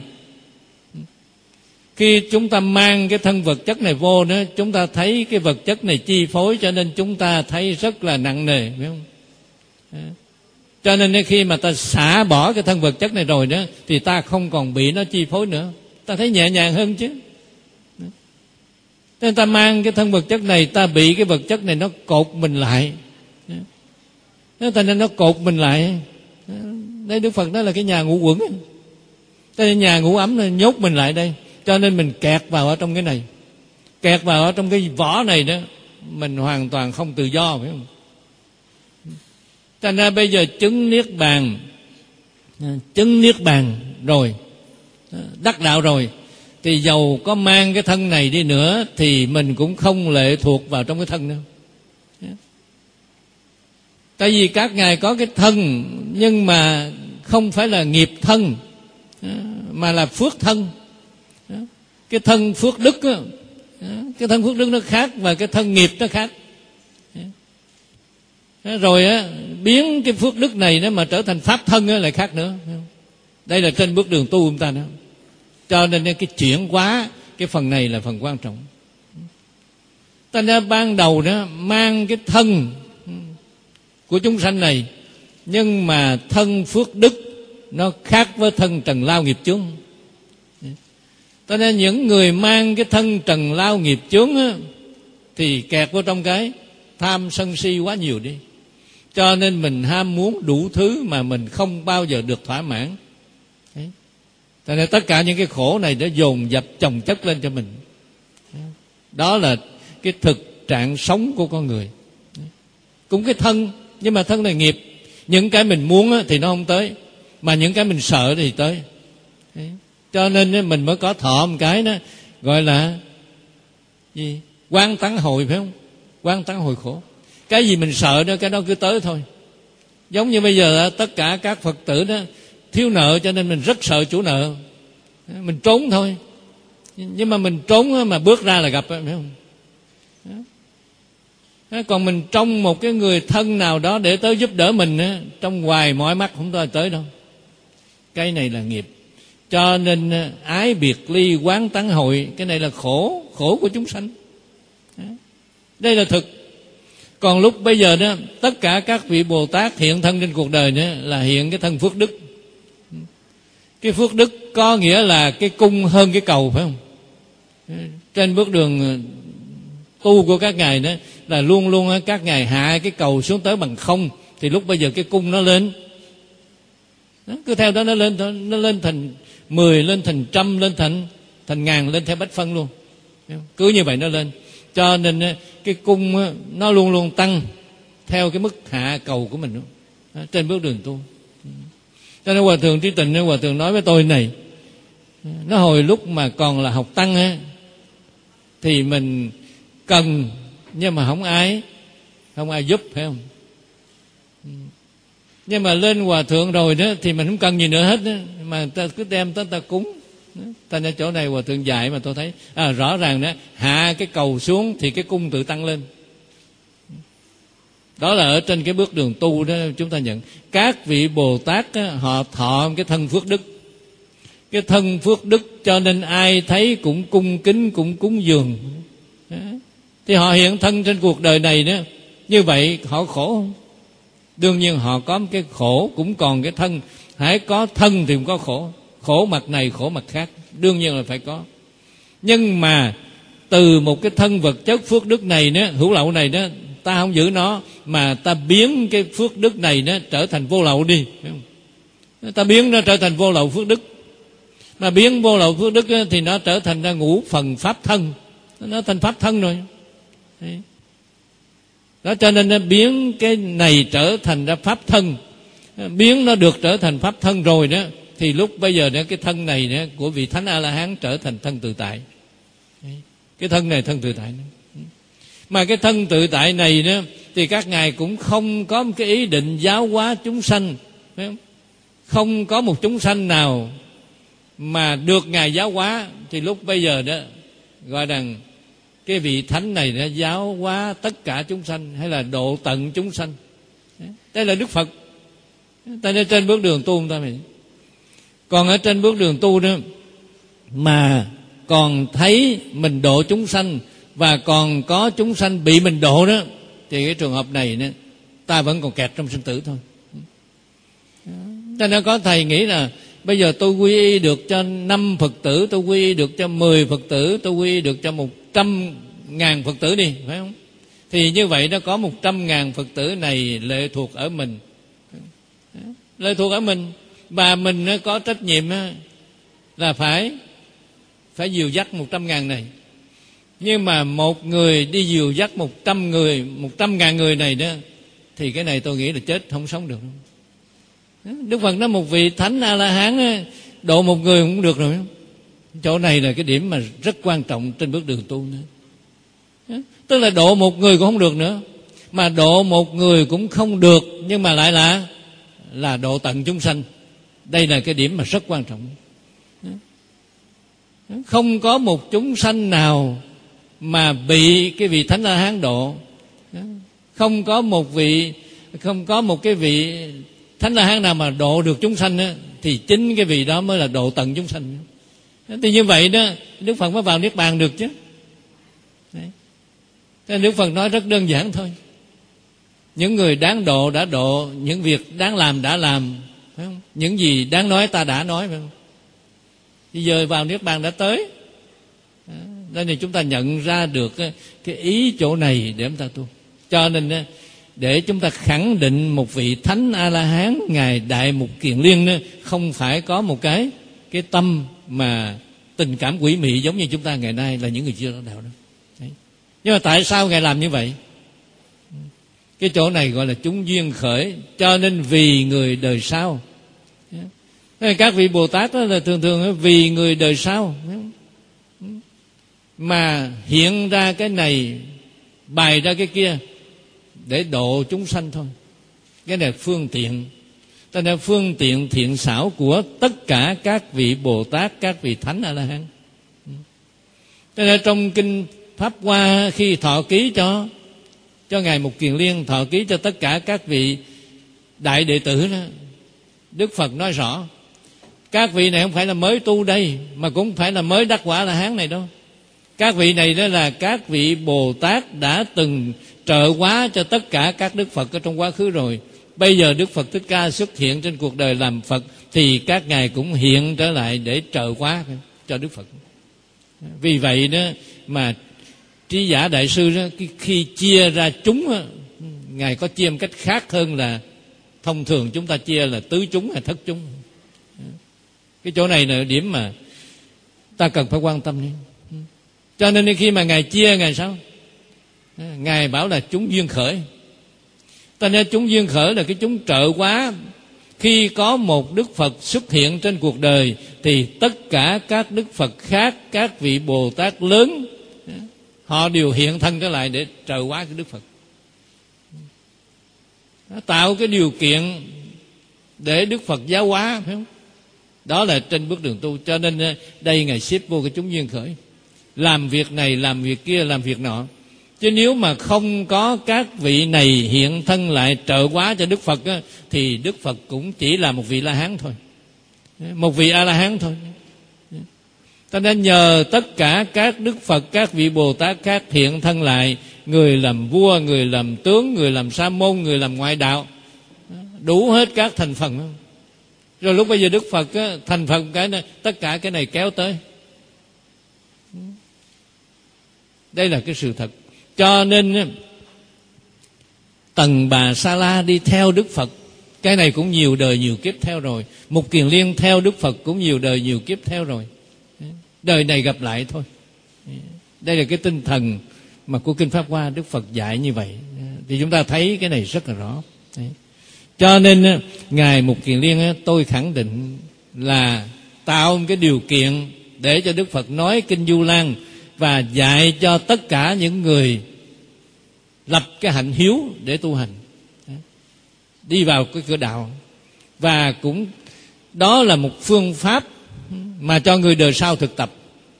Khi chúng ta mang cái thân vật chất này vô đó, chúng ta thấy cái vật chất này chi phối, cho nên chúng ta thấy rất là nặng nề, phải không? Cho nên khi mà ta xả bỏ cái thân vật chất này rồi đó thì ta không còn bị nó chi phối nữa, ta thấy nhẹ nhàng hơn chứ. Nên ta mang cái thân vật chất này, ta bị cái vật chất này nó cột mình lại, cho nên nó cột mình lại. Đây Đức Phật nói là cái nhà ngũ quẩn, cái nhà ngũ ấm này nhốt mình lại đây, cho nên mình kẹt vào ở trong cái này, kẹt vào ở trong cái vỏ này đó, mình hoàn toàn không tự do, phải không? Thành ra bây giờ chứng Niết Bàn, chứng Niết Bàn rồi, đắc đạo rồi, thì dầu có mang cái thân này đi nữa thì mình cũng không lệ thuộc vào trong cái thân nữa. Tại vì các ngài có cái thân, nhưng mà không phải là nghiệp thân, mà là phước thân. Cái thân phước đức đó, cái thân phước đức nó khác và cái thân nghiệp nó khác. Rồi á, biến cái phước đức này nó mà trở thành pháp thân á lại khác nữa. Đây là trên bước đường tu chúng ta đó. Cho nên cái chuyển hóa cái phần này là phần quan trọng. Ta ra ban đầu đó mang cái thân của chúng sanh này, nhưng mà thân phước đức nó khác với thân trần lao nghiệp chướng. Cho nên những người mang cái thân trần lao nghiệp chướng á, thì kẹt vào trong cái tham sân si quá nhiều đi. cho nên mình ham muốn đủ thứ mà mình không bao giờ được thỏa mãn. Đấy. Cho nên tất cả những cái khổ này đã dồn dập chồng chất lên cho mình. Đó là cái thực trạng sống của con người. Cũng cái thân, nhưng mà thân là nghiệp. Những cái mình muốn thì nó không tới, mà những cái mình sợ thì tới. Đấy. Cho nên mình mới có thọ một cái đó gọi là gì? Quán tắng hồi, phải không? Quán tắng hồi khổ. Cái gì mình sợ đó, cái đó cứ tới thôi. Giống như bây giờ tất cả các Phật tử đó thiếu nợ, cho nên mình rất sợ chủ nợ, mình trốn thôi. Nhưng mà mình trốn mà bước ra là gặp, phải không? Còn mình trong một cái người thân nào đó để tới giúp đỡ mình, trong hoài mỏi mắt không tới tới đâu. Cái này là nghiệp. Cho nên ái biệt ly quán tắng hội, cái này là khổ, khổ của chúng sanh. Đây là thực. Còn lúc bây giờ đó, tất cả các vị Bồ Tát hiện thân trên cuộc đời đó là hiện cái thân phước đức. Cái phước đức có nghĩa là cái cung hơn cái cầu, phải không? Trên bước đường tu của các ngài đó là luôn luôn các ngài hạ cái cầu xuống tới bằng không, thì lúc bây giờ cái cung nó lên. Đó, cứ theo đó nó lên thôi, nó lên thành mười, lên thành trăm, lên thành thành ngàn, lên theo bách phân luôn. Cứ như vậy nó lên. Cho nên cái cung nó luôn luôn tăng theo cái mức hạ cầu của mình đó, trên bước đường tu. Cho nên Hòa Thượng Trí Tịnh, Hòa Thượng nói với tôi này, nó hồi lúc mà còn là học tăng á, thì mình cần nhưng mà không ai không ai giúp, phải không? Nhưng mà lên Hòa Thượng rồi đó thì mình không cần gì nữa hết đó, mà ta cứ đem tới ta cúng. Thành ra chỗ này Hòa Thượng dạy mà tôi thấy à, rõ ràng đó, hạ cái cầu xuống thì cái cung tự tăng lên. Đó là ở trên cái bước đường tu đó chúng ta nhận. Các vị Bồ Tát đó, họ thọ cái thân phước đức. Cái thân phước đức cho nên ai thấy cũng cung kính, cũng cúng dường. Đó. Thì họ hiện thân trên cuộc đời này đó, như vậy họ khổ không? Đương nhiên họ có một cái khổ, cũng còn cái thân. Hãy có thân thì cũng có khổ. Khổ mặt này, khổ mặt khác, đương nhiên là phải có. Nhưng mà từ một cái thân vật chất phước đức này đó, hữu lậu này đó, ta không giữ nó, mà ta biến cái phước đức này đó trở thành vô lậu đi, phải không? Ta biến nó trở thành vô lậu phước đức. Mà biến vô lậu phước đức đó, thì nó trở thành ra ngũ phần pháp thân. Nó thành pháp thân rồi. Đấy. Đó, cho nên nó biến cái này trở thành ra pháp thân. Biến nó được trở thành pháp thân rồi đó, thì lúc bây giờ đó, cái thân này đó, của vị Thánh A-la-hán trở thành thân tự tại. Đấy. Cái thân này thân tự tại đó. Mà cái thân tự tại này đó, thì các ngài cũng không có một cái ý định giáo hóa chúng sanh, phải không? Không có một chúng sanh nào mà được ngài giáo hóa, thì lúc bây giờ đó gọi rằng cái vị thánh này đã giáo hóa tất cả chúng sanh, hay là độ tận chúng sanh. Đây là Đức Phật. Ta nên trên bước đường tu ta vậy. Còn ở trên bước đường tu đó mà còn thấy mình độ chúng sanh và còn có chúng sanh bị mình độ đó, thì cái trường hợp này đó, ta vẫn còn kẹt trong sinh tử thôi. Cho nên có thầy nghĩ là bây giờ tôi quy y được cho năm Phật tử, tôi quy y được cho mười Phật tử, tôi quy y được cho một trăm ngàn Phật tử đi, phải không? Thì như vậy nó có một trăm ngàn Phật tử này lệ thuộc ở mình, lệ thuộc ở mình, và mình có trách nhiệm là phải phải dìu dắt một trăm ngàn này. Nhưng mà một người đi dìu dắt một trăm người, một trăm ngàn người này đó, thì cái này tôi nghĩ là chết không sống được. Đức Phật nói một vị Thánh A-la-hán độ một người cũng được rồi. Chỗ này là cái điểm mà rất quan trọng trên bước đường tu nữa. Tức là độ một người cũng không được nữa, mà độ một người cũng không được, nhưng mà lại là là độ tận chúng sanh. Đây là cái điểm mà rất quan trọng. Không có một chúng sanh nào mà bị cái vị Thánh A-la-hán độ. Không có một vị không có một cái vị Thánh A-la-hán nào mà độ được chúng sanh đó, thì chính cái vị đó mới là độ tận chúng sanh. Thì như vậy đó, Đức Phật mới vào Niết Bàn được chứ. Đấy. Đức Phật nói rất đơn giản thôi. Những người đáng độ đã độ, những việc đáng làm đã làm, phải không? Những gì đáng nói ta đã nói, phải không? Bây giờ vào Niết Bàn đã tới. Đây này chúng ta nhận ra được cái ý chỗ này để chúng ta tu. Cho nên để chúng ta khẳng định một vị thánh A-la-hán ngài Đại Mục Kiền Liên đó, không phải có một cái cái tâm mà tình cảm quỷ mị giống như chúng ta ngày nay là những người chưa đạo đó. Đấy. Nhưng mà tại sao ngài làm như vậy? Cái chỗ này gọi là chúng duyên khởi, cho nên vì người đời sau. Các vị Bồ Tát đó là thường thường vì người đời sau mà hiện ra cái này, bày ra cái kia để độ chúng sanh thôi. Cái này phương tiện, cho nên phương tiện thiện xảo của tất cả các vị Bồ Tát, các vị Thánh A-la-hán. Cho nên trong kinh Pháp Hoa khi thọ ký cho cho ngài Mục Kiền Liên, thọ ký cho tất cả các vị đại đệ tử đó, Đức Phật nói rõ các vị này không phải là mới tu đây, mà cũng không phải là mới đắc quả A-la-hán này đâu. Các vị này đó là các vị Bồ Tát đã từng trợ hóa cho tất cả các Đức Phật ở trong quá khứ rồi. Bây giờ Đức Phật Thích Ca xuất hiện trên cuộc đời làm Phật, thì các ngài cũng hiện trở lại để trợ hóa cho Đức Phật. Vì vậy đó mà Trí Giả Đại Sư đó, khi chia ra chúng đó, ngài có chia một cách khác hơn là thông thường chúng ta chia là tứ chúng hay thất chúng. Cái chỗ này là điểm mà ta cần phải quan tâm. Cho nên khi mà ngài chia, ngài sao? Ngài bảo là chúng duyên khởi. Ta nên chúng duyên khởi là cái chúng trợ hóa. Khi có một Đức Phật xuất hiện trên cuộc đời, thì tất cả các Đức Phật khác, các vị Bồ Tát lớn, họ đều hiện thân trở lại để trợ hóa cái Đức Phật, tạo cái điều kiện để Đức Phật giáo hóa, phải không? Đó là trên bước đường tu. Cho nên đây ngài xếp vô cái chúng duyên khởi, làm việc này, làm việc kia, làm việc nọ. Chứ nếu mà không có các vị này hiện thân lại trợ hóa cho Đức Phật á, thì Đức Phật cũng chỉ là một vị La-hán thôi, một vị A-la-hán thôi. Cho nên nhờ tất cả các Đức Phật, các vị Bồ Tát khác hiện thân lại, người làm vua, người làm tướng, người làm sa môn, người làm ngoại đạo, đủ hết các thành phần. Rồi lúc bây giờ Đức Phật á, thành phần cái này, tất cả cái này kéo tới. Đây là cái sự thật. Cho nên Tần Bà Sa La đi theo Đức Phật, cái này cũng nhiều đời nhiều kiếp theo rồi. Mục Kiền Liên theo Đức Phật cũng nhiều đời nhiều kiếp theo rồi. Đời này gặp lại thôi. Đây là cái tinh thần mà của Kinh Pháp Hoa Đức Phật dạy như vậy. Thì chúng ta thấy cái này rất là rõ. Đấy. Cho nên ngài Mục Kiền Liên tôi khẳng định là tạo một cái điều kiện để cho Đức Phật nói Kinh Du Lan và dạy cho tất cả những người lập cái hạnh hiếu để tu hành, đi vào cái cửa đạo. Và cũng đó là một phương pháp mà cho người đời sau thực tập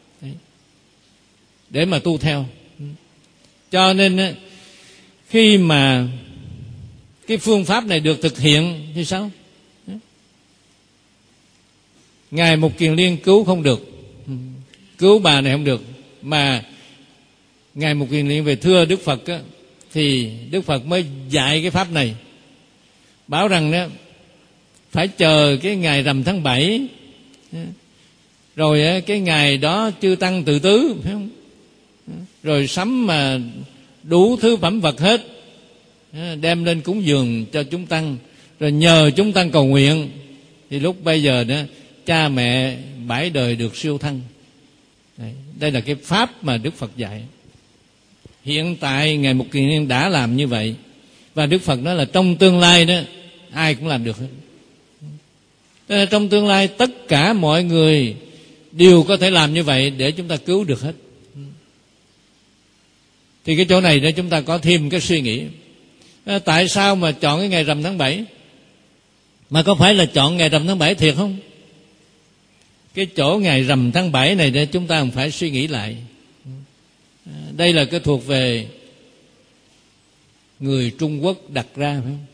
để mà tu theo. Cho nên khi mà cái phương pháp này được thực hiện thì sao? Ngài Mục Kiền Liên cứu không được, cứu bà này không được, mà ngài Mục Kiền Liên về thưa Đức Phật á, thì Đức Phật mới dạy cái pháp này, bảo rằng đó phải chờ cái ngày rằm tháng bảy, rồi cái ngày đó chư tăng tự tứ, phải không? Rồi sắm mà đủ thứ phẩm vật hết, đem lên cúng dường cho chúng tăng, rồi nhờ chúng tăng cầu nguyện, thì lúc bây giờ đó cha mẹ bảy đời được siêu thăng. Đây, đây là cái pháp mà Đức Phật dạy. Hiện tại ngài Mục Kiền Liên đã làm như vậy, và Đức Phật nói là trong tương lai đó ai cũng làm được hết. Nên trong tương lai tất cả mọi người đều có thể làm như vậy để chúng ta cứu được hết. Thì cái chỗ này để chúng ta có thêm cái suy nghĩ, tại sao mà chọn cái ngày rằm tháng bảy? Mà có phải là chọn ngày rằm tháng bảy thiệt không? Cái chỗ ngày rằm tháng bảy này để chúng ta phải suy nghĩ lại. Đây là cái thuộc về người Trung Quốc đặt ra, phải không?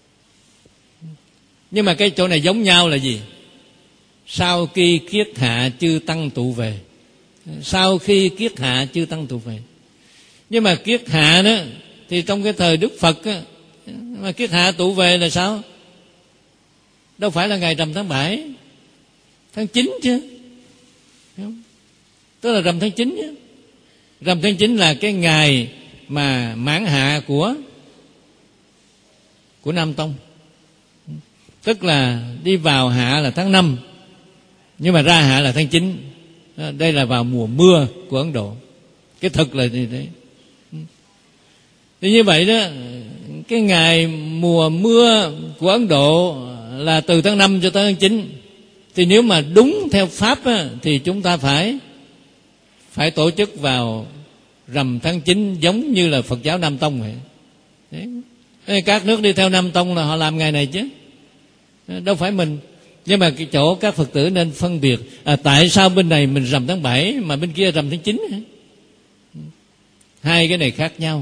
Nhưng mà cái chỗ này giống nhau là gì? Sau khi kiết hạ chư tăng tụ về. Sau khi kiết hạ chư tăng tụ về. Nhưng mà kiết hạ đó thì trong cái thời Đức Phật á, mà kiết hạ tụ về là sao? Đâu phải là ngày rằm tháng bảy, tháng chín chứ, không? Tức là rằm tháng chín chứ. Rằm tháng chín là cái ngày mà mãn hạ của của Nam Tông. Tức là đi vào hạ là tháng năm, nhưng mà ra hạ là tháng chín. Đây là vào mùa mưa của Ấn Độ. Cái thực là như thế. Thì như vậy đó, cái ngày mùa mưa của Ấn Độ là từ tháng năm cho tới tháng chín. Thì nếu mà đúng theo Pháp á, thì chúng ta phải phải tổ chức vào rằm tháng chín, giống như là Phật giáo Nam Tông vậy. Đấy. Các nước đi theo Nam Tông là họ làm ngày này chứ, đâu phải mình. Nhưng mà cái chỗ các Phật tử nên phân biệt, à, tại sao bên này mình rằm tháng bảy mà bên kia rằm tháng chín? Hai cái này khác nhau.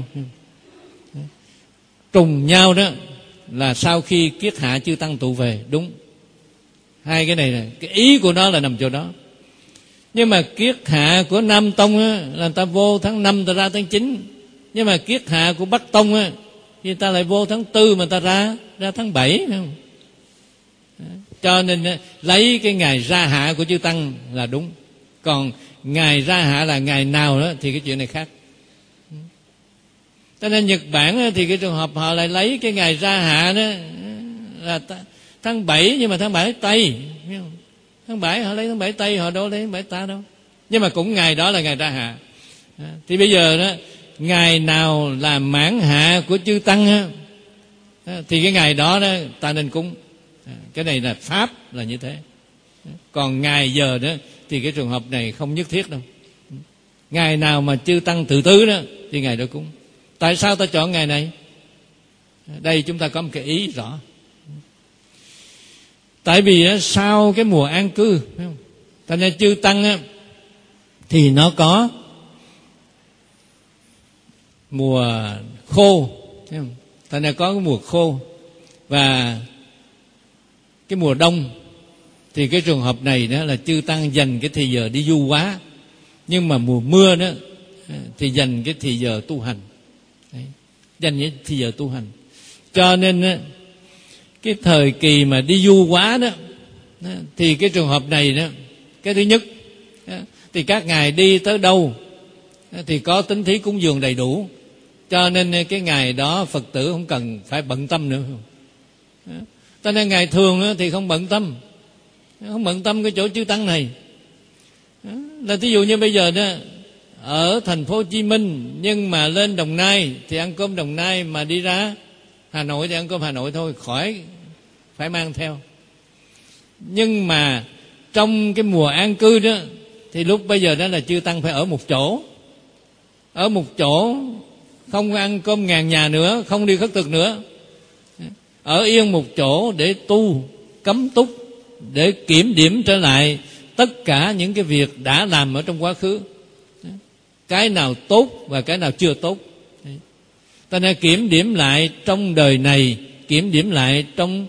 Trùng nhau đó là sau khi kiết hạ chư tăng tụ về, đúng. Hai cái này là cái ý của nó là nằm chỗ đó. Nhưng mà kiết hạ của Nam Tông á, là người ta vô tháng năm, ta ra tháng chín. Nhưng mà kiết hạ của Bắc Tông á, thì ta lại vô tháng tư mà ta ra ra tháng bảy, phải không? Cho nên lấy cái ngày ra hạ của chư tăng là đúng. Còn ngày ra hạ là ngày nào đó thì cái chuyện này khác. Cho nên Nhật Bản thì cái trường hợp họ lại lấy cái ngày ra hạ đó là tháng bảy, nhưng mà tháng bảy Tây. Tháng bảy họ lấy tháng bảy Tây, họ đâu lấy tháng bảy ta đâu. Nhưng mà cũng ngày đó là ngày ra hạ. Thì bây giờ đó, ngày nào là mãn hạ của chư tăng á, thì cái ngày đó, đó ta nên cúng. Cái này là Pháp là như thế. Còn ngày giờ đó thì cái trường hợp này không nhất thiết đâu. Ngày nào mà chư tăng tự tứ đó thì ngày đó cúng. Tại sao ta chọn ngày này? Đây chúng ta có một cái ý rõ. Tại vì á, sau cái mùa an cư, thành ra chư tăng á, thì nó có mùa khô, thành ra có cái mùa khô và cái mùa đông. Thì cái trường hợp này đó là chư tăng dành cái thì giờ đi du hóa, nhưng mà mùa mưa đó thì dành cái thì giờ tu hành. Đấy, dành cái thì giờ tu hành. Cho nên đó, cái thời kỳ mà đi du hóa đó, đó thì cái trường hợp này đó, cái thứ nhất đó, thì các ngài đi tới đâu đó, thì có tín thí cúng dường đầy đủ. Cho nên cái ngày đó Phật tử không cần phải bận tâm nữa. Đó. Cho nên ngày thường đó, thì không bận tâm, không bận tâm cái chỗ chư tăng này. Đó. Là ví dụ như bây giờ đó, ở thành phố Hồ Chí Minh nhưng mà lên Đồng Nai thì ăn cơm Đồng Nai, mà đi ra Hà Nội thì ăn cơm Hà Nội thôi, khỏi phải mang theo. Nhưng mà trong cái mùa an cư đó thì lúc bây giờ đó là chư tăng phải ở một chỗ, ở một chỗ, không ăn cơm ngàn nhà nữa, không đi khất thực nữa, ở yên một chỗ để tu cấm túc, để kiểm điểm trở lại tất cả những cái việc đã làm ở trong quá khứ, cái nào tốt và cái nào chưa tốt. Ta nên kiểm điểm lại trong đời này, kiểm điểm lại trong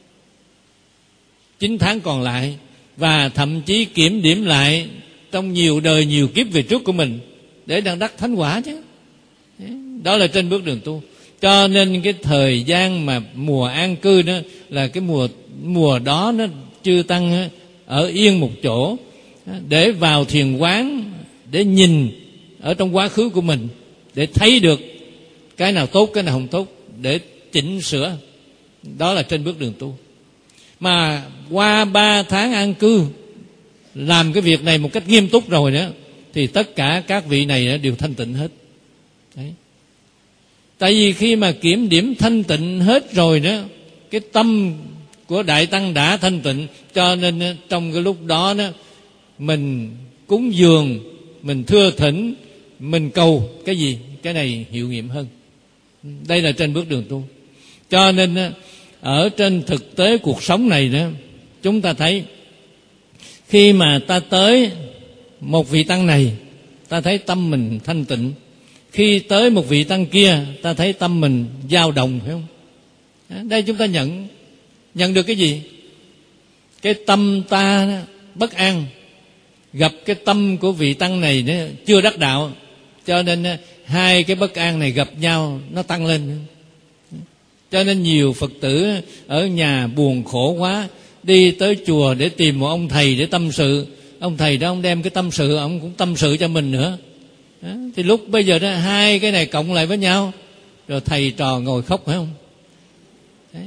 chín tháng còn lại, và thậm chí kiểm điểm lại trong nhiều đời nhiều kiếp về trước của mình, để đang đắc thánh quả chứ. Đó là trên bước đường tu. Cho nên cái thời gian mà mùa an cư đó là cái mùa mùa đó nó chư tăng ở yên một chỗ để vào thiền quán, để nhìn ở trong quá khứ của mình, để thấy được cái nào tốt, cái nào không tốt, để chỉnh sửa. Đó là trên bước đường tu. Mà qua ba tháng an cư làm cái việc này một cách nghiêm túc rồi đó, thì tất cả các vị này đều thanh tịnh hết. Đấy. Tại vì khi mà kiểm điểm thanh tịnh hết rồi đó, cái tâm của Đại Tăng đã thanh tịnh, cho nên trong cái lúc đó đó mình cúng dường, mình thưa thỉnh, mình cầu cái gì, cái này hiệu nghiệm hơn. Đây là trên bước đường tu. Cho nên ở trên thực tế cuộc sống này đó, chúng ta thấy khi mà ta tới một vị tăng này, ta thấy tâm mình thanh tịnh. Khi tới một vị tăng kia, ta thấy tâm mình dao động, phải không? Đây chúng ta nhận nhận được cái gì? Cái tâm ta bất an, gặp cái tâm của vị tăng này đó, chưa đắc đạo, cho nên hai cái bất an này gặp nhau, nó tăng lên. Cho nên nhiều Phật tử ở nhà buồn khổ quá, đi tới chùa để tìm một ông thầy để tâm sự. Ông thầy đó ông đem cái tâm sự, ông cũng tâm sự cho mình nữa. Đó. Thì lúc bây giờ đó hai cái này cộng lại với nhau, rồi thầy trò ngồi khóc, phải không? Đó.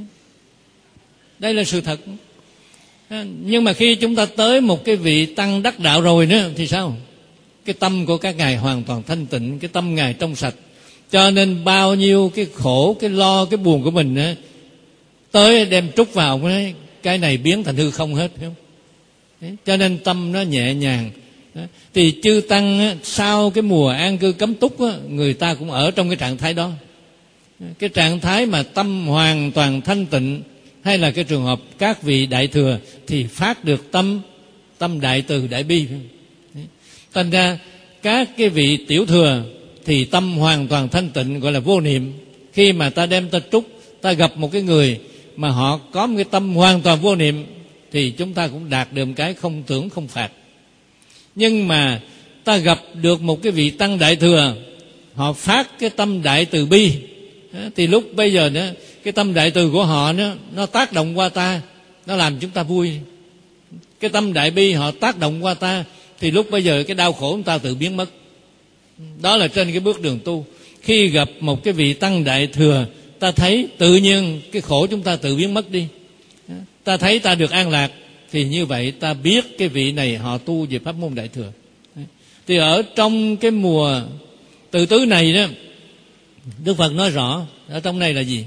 Đây là sự thật. Nhưng mà khi chúng ta tới một cái vị tăng đắc đạo rồi nữa thì sao? Cái tâm của các ngài hoàn toàn thanh tịnh, cái tâm ngài trong sạch, cho nên bao nhiêu cái khổ, cái lo, cái buồn của mình á, tới đem trút vào cái cái này biến thành hư không hết, phải không? Đấy, cho nên tâm nó nhẹ nhàng. Đó. Thì chư tăng á, sau cái mùa an cư cấm túc á, người ta cũng ở trong cái trạng thái đó, cái trạng thái mà tâm hoàn toàn thanh tịnh. Hay là cái trường hợp các vị đại thừa thì phát được tâm tâm đại từ đại bi. Thành ra các cái vị tiểu thừa thì tâm hoàn toàn thanh tịnh, gọi là vô niệm. Khi mà ta đem ta trúc, ta gặp một cái người mà họ có một cái tâm hoàn toàn vô niệm thì chúng ta cũng đạt được một cái không tưởng không phạt. Nhưng mà ta gặp được một cái vị tăng đại thừa, họ phát cái tâm đại từ bi, thì lúc bây giờ nữa cái tâm đại từ của họ nó, nó tác động qua ta, nó làm chúng ta vui. Cái tâm đại bi họ tác động qua ta, thì lúc bây giờ cái đau khổ chúng ta tự biến mất. Đó là trên cái bước đường tu. Khi gặp một cái vị tăng đại thừa, ta thấy tự nhiên cái khổ chúng ta tự biến mất đi, ta thấy ta được an lạc, thì như vậy ta biết cái vị này họ tu về pháp môn đại thừa. Thì ở trong cái mùa từ tứ này đó, Đức Phật nói rõ ở trong này là gì?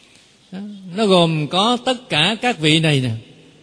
Nó gồm có tất cả các vị này nè,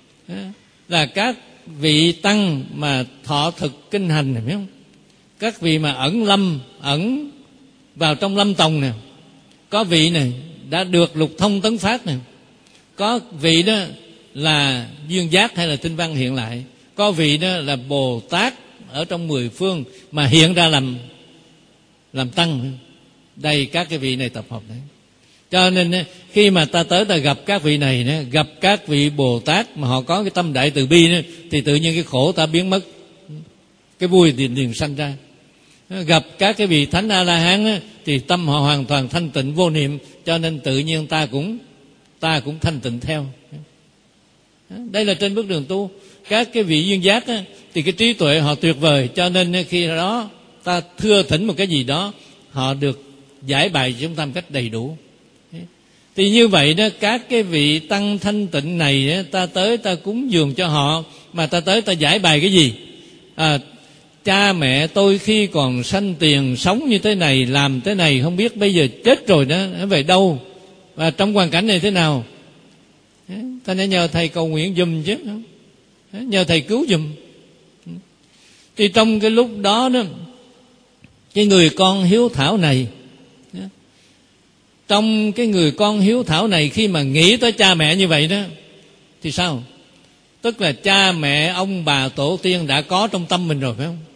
là các vị tăng mà thọ thực kinh hành này, biết không? Các vị mà ẩn lâm, ẩn vào trong lâm tòng nè. Có vị này đã được lục thông tấn phát nè. Có vị đó là duyên giác hay là tinh văn hiện lại. Có vị đó là Bồ Tát ở trong mười phương mà hiện ra làm làm tăng. Đây các cái vị này tập hợp đấy. Cho nên khi mà ta tới ta gặp các vị này, gặp các vị Bồ Tát mà họ có cái tâm đại từ bi, thì tự nhiên cái khổ ta biến mất, cái vui liền liền sanh ra. Gặp các cái vị Thánh A-la-hán thì tâm họ hoàn toàn thanh tịnh vô niệm, cho nên tự nhiên ta cũng ta cũng thanh tịnh theo. Đây là trên bước đường tu. Các cái vị duyên giác thì cái trí tuệ họ tuyệt vời, cho nên khi đó ta thưa thỉnh một cái gì đó, họ được giải bày cho chúng ta một cách đầy đủ. Thì như vậy đó, các cái vị tăng thanh tịnh này, ta tới ta cúng dường cho họ, mà ta tới ta giải bày cái gì? À, cha mẹ tôi khi còn sanh tiền sống như thế này, làm thế này, không biết bây giờ chết rồi đó, nó về đâu, và trong hoàn cảnh này thế nào? Ta nên nhờ thầy cầu nguyện giùm chứ, nhờ thầy cứu giùm. Thì trong cái lúc đó đó, cái người con hiếu thảo này, trong cái người con hiếu thảo này, khi mà nghĩ tới cha mẹ như vậy đó, thì sao? Tức là cha mẹ, ông bà, tổ tiên đã có trong tâm mình rồi, phải không?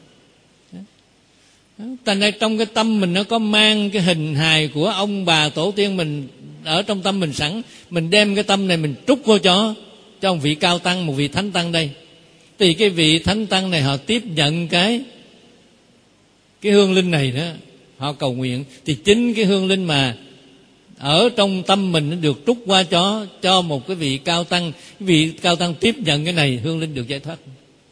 Thành ra trong cái tâm mình nó có mang cái hình hài của ông bà, tổ tiên mình ở trong tâm mình sẵn. Mình đem cái tâm này mình trút vô cho cho một vị cao tăng, một vị thánh tăng đây. Thì cái vị thánh tăng này họ tiếp nhận cái cái hương linh này đó, họ cầu nguyện. Thì chính cái hương linh mà ở trong tâm mình nó được trút qua cho cho một cái vị cao tăng, cái vị cao tăng tiếp nhận cái này, hương linh được giải thoát.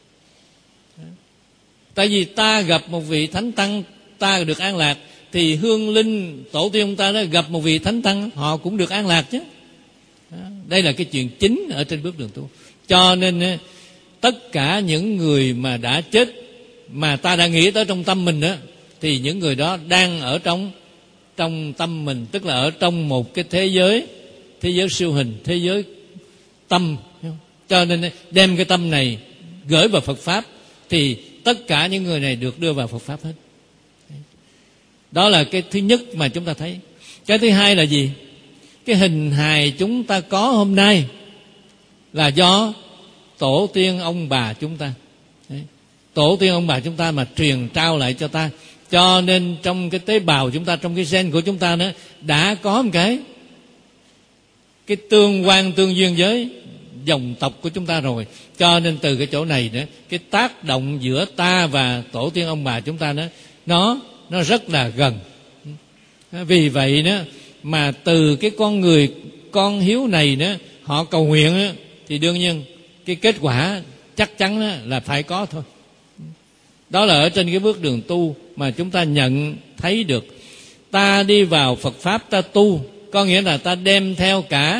Tại vì ta gặp một vị thánh tăng, ta được an lạc, thì hương linh tổ tiên ta đó gặp một vị thánh tăng, họ cũng được an lạc chứ. Đây là cái chuyện chính ở trên bước đường tu. Cho nên tất cả những người mà đã chết mà ta đã nghĩ tới trong tâm mình đó, thì những người đó đang ở trong trong tâm mình, tức là ở trong một cái thế giới, thế giới siêu hình, thế giới tâm. Cho nên đem cái tâm này gửi vào Phật Pháp, thì tất cả những người này được đưa vào Phật Pháp hết. Đó là cái thứ nhất mà chúng ta thấy. Cái thứ hai là gì? Cái hình hài chúng ta có hôm nay là do tổ tiên ông bà chúng ta. Đấy. Tổ tiên ông bà chúng ta mà truyền trao lại cho ta. Cho nên trong cái tế bào chúng ta, trong cái gen của chúng ta đó, đã có một cái cái tương quan tương duyên với dòng tộc của chúng ta rồi. Cho nên từ cái chỗ này nữa, cái tác động giữa ta và tổ tiên ông bà chúng ta đó, nó nó rất là gần. Vì vậy đó mà từ cái con người con hiếu này đó, họ cầu nguyện đó, thì đương nhiên cái kết quả chắc chắn đó là phải có thôi. Đó là ở trên cái bước đường tu mà chúng ta nhận thấy được. Ta đi vào Phật Pháp ta tu, có nghĩa là ta đem theo cả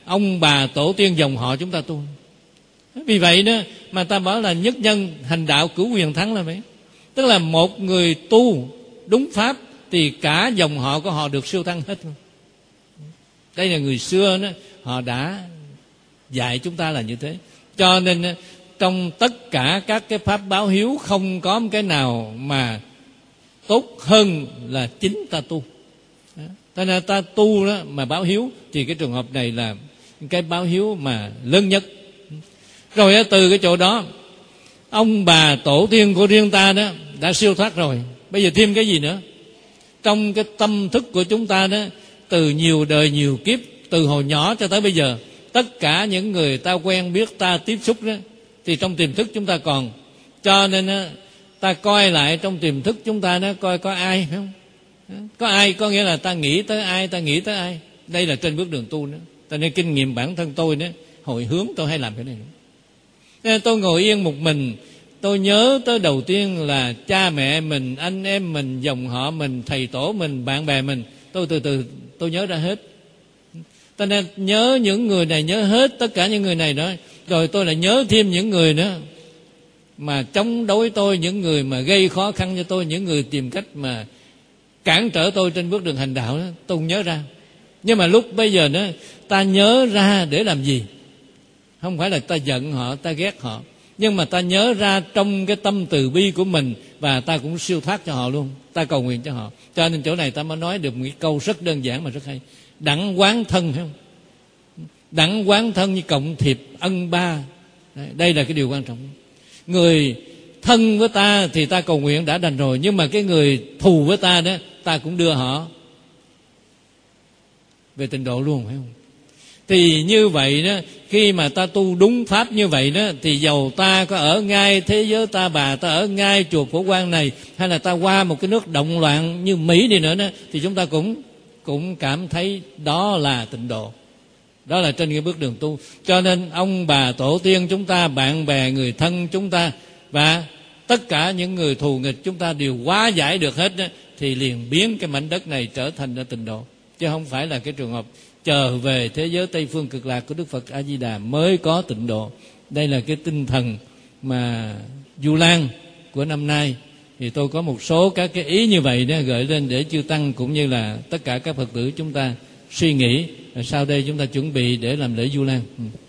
ông bà tổ tiên dòng họ chúng ta tu. Vì vậy đó mà ta bảo là nhất nhân hành đạo cửu quyền thắng là vậy. Tức là một người tu đúng pháp thì cả dòng họ của họ được siêu thăng hết. Đây là người xưa đó, họ đã dạy chúng ta là như thế. Cho nên trong tất cả các cái pháp báo hiếu không có một cái nào mà tốt hơn là chính ta tu. Cho nên ta tu đó mà báo hiếu thì cái trường hợp này là cái báo hiếu mà lớn nhất. Rồi từ cái chỗ đó, ông bà tổ tiên của riêng ta đó đã siêu thoát rồi. Bây giờ thêm cái gì nữa? Trong cái tâm thức của chúng ta đó, từ nhiều đời nhiều kiếp, từ hồi nhỏ cho tới bây giờ, tất cả những người ta quen biết, ta tiếp xúc đó, thì trong tiềm thức chúng ta còn. Cho nên đó, ta coi lại trong tiềm thức chúng ta đó, coi có ai phải không? Có ai, có nghĩa là ta nghĩ tới ai, ta nghĩ tới ai. Đây là trên bước đường tu nữa. Cho nên kinh nghiệm bản thân tôi đó, hồi hướng tôi hay làm cái này nữa. Nên tôi ngồi yên một mình, tôi nhớ tới đầu tiên là cha mẹ mình, anh em mình, dòng họ mình, thầy tổ mình, bạn bè mình. Tôi từ từ tôi nhớ ra hết. Cho nên nhớ những người này, nhớ hết tất cả những người này đó. Rồi tôi lại nhớ thêm những người nữa mà chống đối tôi, những người mà gây khó khăn cho tôi, những người tìm cách mà cản trở tôi trên bước đường hành đạo đó, tôi không nhớ ra. Nhưng mà lúc bây giờ đó, ta nhớ ra để làm gì? Không phải là ta giận họ, ta ghét họ, nhưng mà ta nhớ ra trong cái tâm từ bi của mình, và ta cũng siêu thoát cho họ luôn, ta cầu nguyện cho họ. Cho nên chỗ này ta mới nói được một cái câu rất đơn giản mà rất hay: đặng quán thân, phải không? Đặng quán thân như cộng thiệp ân ba. Đây là cái điều quan trọng. Người thân với ta thì ta cầu nguyện đã đành rồi, nhưng mà cái người thù với ta đó, ta cũng đưa họ về tịnh độ luôn, phải không? Thì như vậy đó, khi mà ta tu đúng pháp như vậy đó, thì dầu ta có ở ngay thế giới ta bà, ta ở ngay chùa Phổ Quang này, hay là ta qua một cái nước động loạn như Mỹ đi nữa đó, thì chúng ta cũng cũng cảm thấy đó là tịnh độ. Đó là trên cái bước đường tu. Cho nên ông bà tổ tiên chúng ta, bạn bè người thân chúng ta, và tất cả những người thù nghịch chúng ta đều hóa giải được hết đó, thì liền biến cái mảnh đất này trở thành ra tịnh độ. Chứ không phải là cái trường hợp chờ về thế giới Tây Phương Cực Lạc của Đức Phật A Di Đà mới có tịnh độ. Đây là cái tinh thần mà Du Lan của năm nay. Thì tôi có một số các cái ý như vậy đó gửi lên để chư tăng cũng như là tất cả các Phật tử chúng ta suy nghĩ. Sau đây chúng ta chuẩn bị để làm lễ Du Lan. Ừ.